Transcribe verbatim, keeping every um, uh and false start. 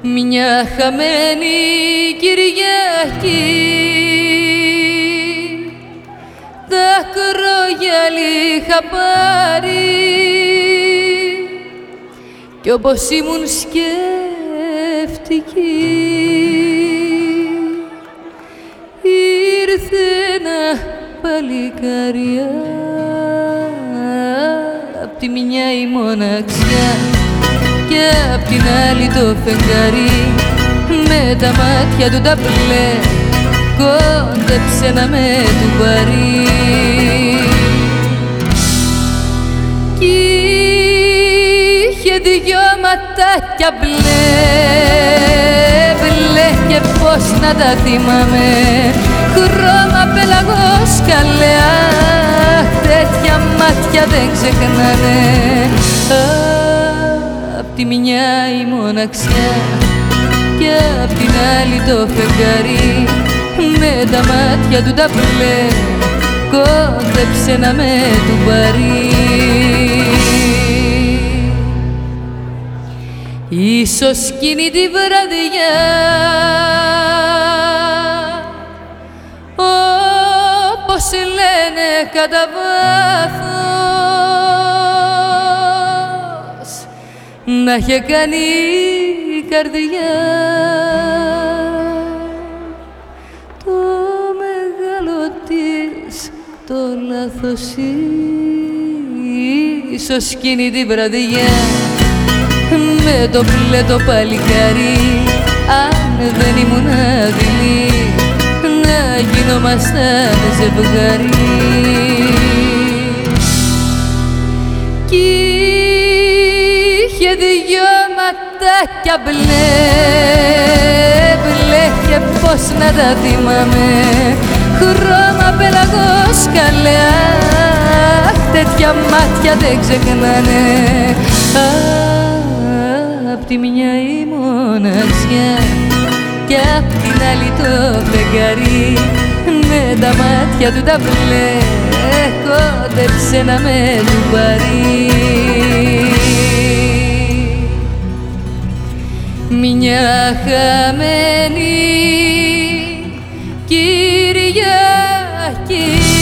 Μια χαμένη Κυριακή, δάκρυγιάλι είχα πάρει κι όπως ήμουν σκέφτικη ήρθε ένα παλικάρια, απ' τη μια η μοναξιά και απ' την άλλη το φεγγάρι, με τα μάτια του τα μπλε κόντεψε να με του πάρει. Κι είχε δυο ματάκια μπλε, μπλε και πως να τα θυμάμαι, χρώμα πελαγός καλέ, αχ, τέτοια μάτια δεν ξεχνάνε. Απ' τη μια η μοναξιά και απ' την άλλη το φεγγάρι, με τα μάτια του τα μπλε κόντεψε να με του πάρει. Ίσως εκείνη τη βραδιά, όπως λένε κατά βάθος, να είχε κάνει η καρδιά το μεγάλο της το λάθος. Ίσως εκείνη τη βραδιά με το μπλε το παλικάρι, αν δεν ήμουν δειλή, να γινόμασταν ζευγάρι. Κι είχε δυο ματάκια μπλε, μπλε και πως να τα θυμάμαι, χρώμα πελαγός καλέ, αχ, τέτοια μάτια δεν ξεχνάνε. Απ' τη μια η μοναξιά και απ' την άλλη το φεγγάρι, με τα μάτια του τα μπλε κόντεψε να με του πάρει. Μια χαμένη Κυριακή.